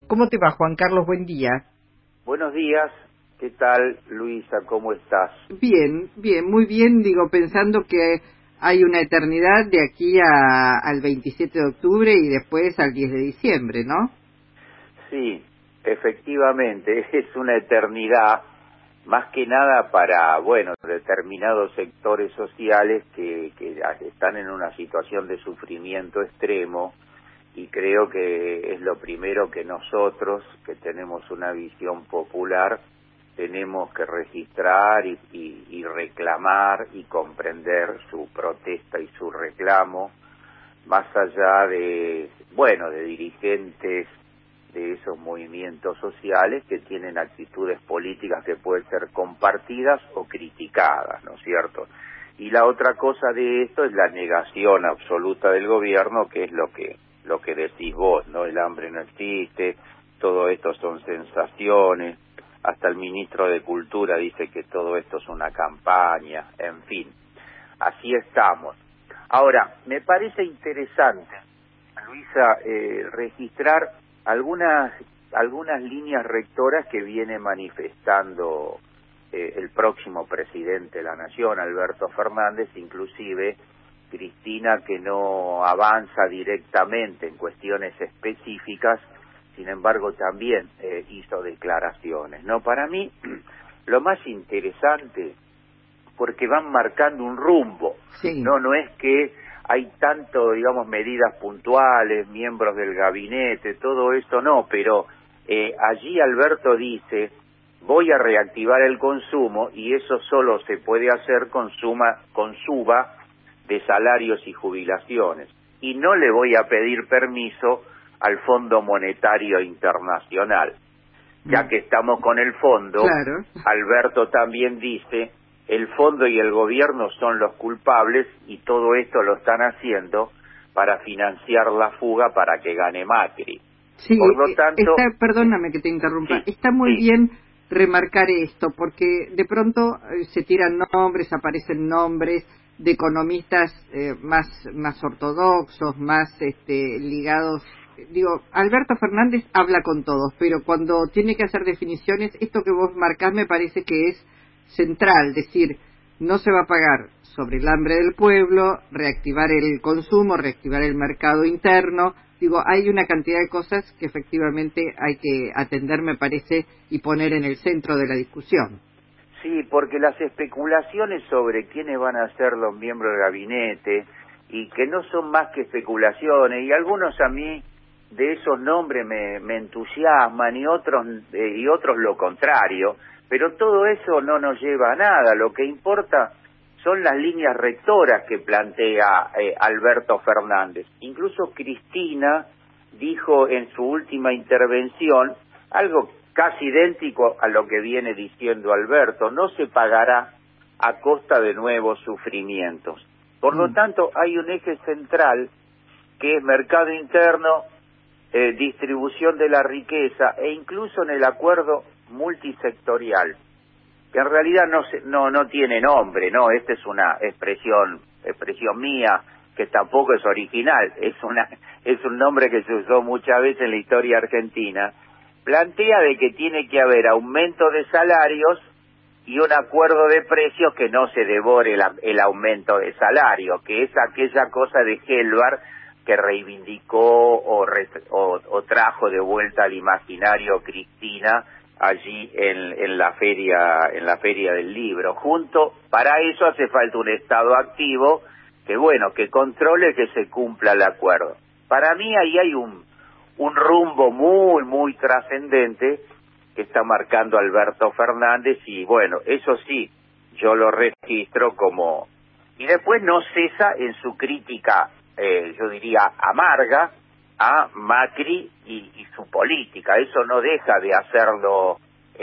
¿Cómo te va, Juan Carlos? Buen día. Buenos días, ¿qué tal, Luisa? ¿Cómo estás? Bien, bien, muy bien. Digo, pensando que hay una eternidad de aquí al 27 de octubre y después al 10 de diciembre, ¿no? Sí, efectivamente, es una eternidad, más que nada para, determinados sectores sociales que están en una situación de sufrimiento extremo, y creo que es lo primero que nosotros, que tenemos una visión popular, tenemos que registrar y reclamar y comprender su protesta y su reclamo, más allá de dirigentes de esos movimientos sociales que tienen actitudes políticas que pueden ser compartidas o criticadas, ¿no es cierto? Y la otra cosa de esto es la negación absoluta del gobierno, que es lo que decís vos, ¿no? El hambre no existe, todo esto son sensaciones, hasta el ministro de Cultura dice que todo esto es una campaña, en fin, así estamos. Ahora, me parece interesante, Luisa, registrar algunas líneas rectoras que viene manifestando el próximo presidente de la Nación, Alberto Fernández, inclusive Cristina, que no avanza directamente en cuestiones específicas, sin embargo también hizo declaraciones, ¿no? Para mí, lo más interesante, porque van marcando un rumbo, Sí. no es que hay tanto, digamos, medidas puntuales, miembros del gabinete, todo eso no, pero allí Alberto dice: voy a reactivar el consumo, y eso solo se puede hacer con suba de salarios y jubilaciones, y no le voy a pedir permiso al Fondo Monetario Internacional. Ya que estamos con el fondo, Claro. Alberto también dice: el fondo y el gobierno son los culpables, y todo esto lo están haciendo para financiar la fuga para que gane Macri. Sí, Por lo tanto, perdóname que te interrumpa, sí, está muy sí, bien remarcar esto, porque de pronto se tiran nombres, aparecen nombres de economistas más ortodoxos, más ligados. Digo, Alberto Fernández habla con todos, pero cuando tiene que hacer definiciones, esto que vos marcás me parece que es central, decir, no se va a pagar sobre el hambre del pueblo, reactivar el consumo, reactivar el mercado interno. Digo, hay una cantidad de cosas que efectivamente hay que atender, me parece, y poner en el centro de la discusión. sí, porque las especulaciones sobre quiénes van a ser los miembros del gabinete, y que no son más que especulaciones, y algunos a mí de esos nombres me entusiasman, y otros lo contrario, pero todo eso no nos lleva a nada. Lo que importa son las líneas rectoras que plantea Alberto Fernández. Incluso Cristina dijo en su última intervención algo casi idéntico a lo que viene diciendo Alberto: no se pagará a costa de nuevos sufrimientos. Por lo tanto, hay un eje central que es mercado interno, distribución de la riqueza, e incluso en el acuerdo multisectorial, que en realidad no tiene nombre, no, esta es una expresión mía, que tampoco es original, es un nombre que se usó muchas veces en la historia argentina. Plantea de que tiene que haber aumento de salarios y un acuerdo de precios que no se devore el aumento de salario, que es aquella cosa de Helvar que reivindicó o trajo de vuelta al imaginario Cristina allí en la feria del libro. Para eso hace falta un Estado activo que controle que se cumpla el acuerdo. Para mí ahí hay un rumbo muy, muy trascendente que está marcando Alberto Fernández, y eso sí, yo lo registro como... Y después no cesa en su crítica, yo diría amarga, a Macri y su política. Eso no deja de hacerlo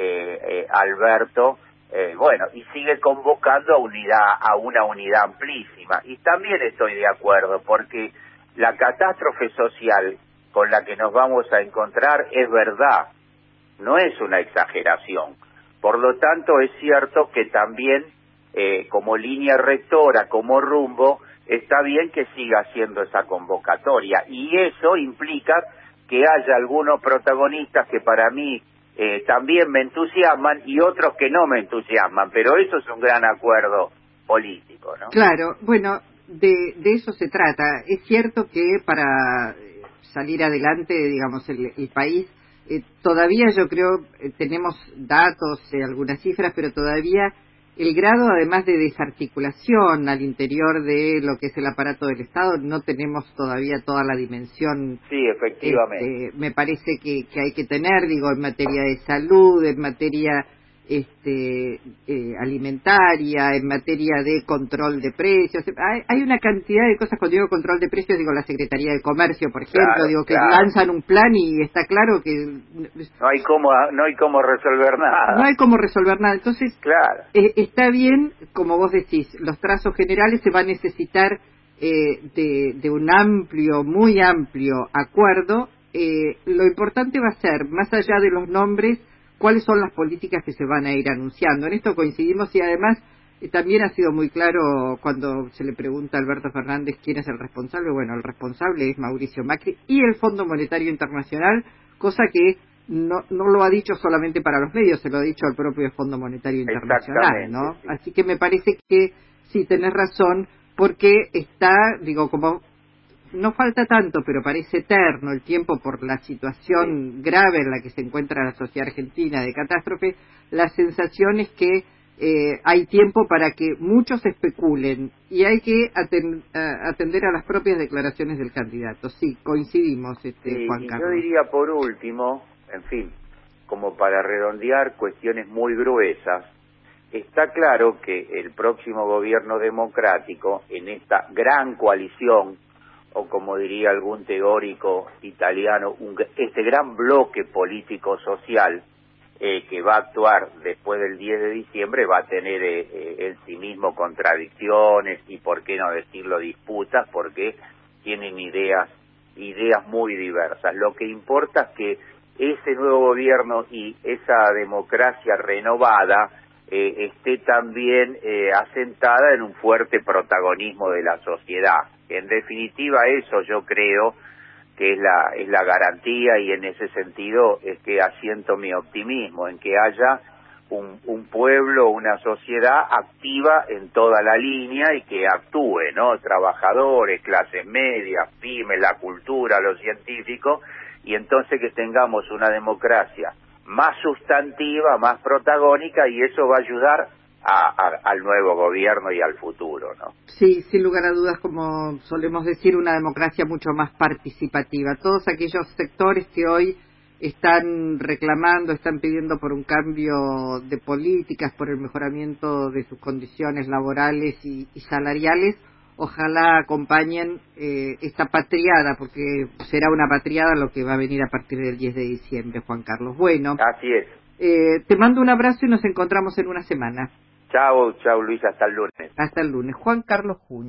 Alberto, y sigue convocando a una unidad amplísima. Y también estoy de acuerdo, porque la catástrofe social con la que nos vamos a encontrar es verdad, no es una exageración. Por lo tanto, es cierto que también, como línea rectora, como rumbo, está bien que siga haciendo esa convocatoria, y eso implica que haya algunos protagonistas que para mí también me entusiasman y otros que no me entusiasman, pero eso es un gran acuerdo político, ¿no? Claro, bueno, de eso se trata. Es cierto que para salir adelante, digamos, el país, todavía yo creo, tenemos datos, algunas cifras, pero todavía el grado, además de desarticulación al interior de lo que es el aparato del Estado, no tenemos todavía toda la dimensión. Sí, efectivamente. Me parece que hay que tener, digo, en materia de salud, en materia alimentaria, en materia de control de precios. Hay una cantidad de cosas. Cuando digo control de precios, digo la Secretaría de Comercio, por ejemplo, Claro, digo que claro. lanzan un plan y está claro que no hay cómo resolver nada. No hay cómo resolver nada. Entonces, claro. Está bien, como vos decís, los trazos generales. Se va a necesitar de un muy amplio acuerdo. Lo importante va a ser, más allá de los nombres, cuáles son las políticas que se van a ir anunciando. En esto coincidimos y además también ha sido muy claro cuando se le pregunta a Alberto Fernández quién es el responsable. Bueno, el responsable es Mauricio Macri y el Fondo Monetario Internacional, cosa que no lo ha dicho solamente para los medios, se lo ha dicho al propio Fondo Monetario Internacional, ¿no? Sí. Así que me parece que sí, tenés razón, porque está, digo, como no falta tanto, pero parece eterno el tiempo por la situación grave en la que se encuentra la sociedad argentina de catástrofe. La sensación es que hay tiempo para que muchos especulen y hay que atender a las propias declaraciones del candidato. Sí, coincidimos, sí, Juan y Carlos. yo diría por último, en fin, como para redondear cuestiones muy gruesas, está claro que el próximo gobierno democrático, en esta gran coalición, o como diría algún teórico italiano, este gran bloque político-social que va a actuar después del 10 de diciembre, va a tener en sí mismo contradicciones y, por qué no decirlo, disputas, porque tienen ideas muy diversas. Lo que importa es que ese nuevo gobierno y esa democracia renovada esté también asentada en un fuerte protagonismo de la sociedad. En definitiva, eso yo creo que es la garantía, y en ese sentido es que asiento mi optimismo en que haya un pueblo, una sociedad activa en toda la línea y que actúe, ¿no? Trabajadores, clases medias, pymes, la cultura, los científicos, y entonces que tengamos una democracia más sustantiva, más protagónica, y eso va a ayudar al nuevo gobierno y al futuro, ¿no? Sí, sin lugar a dudas, como solemos decir, una democracia mucho más participativa. Todos aquellos sectores que hoy están reclamando, están pidiendo por un cambio de políticas, por el mejoramiento de sus condiciones laborales y salariales, ojalá acompañen esta patriada, porque será una patriada lo que va a venir a partir del 10 de diciembre, Juan Carlos. Bueno, así es. Te mando un abrazo y nos encontramos en una semana. Chao, Luis, hasta el lunes. Hasta el lunes. Juan Carlos Junio.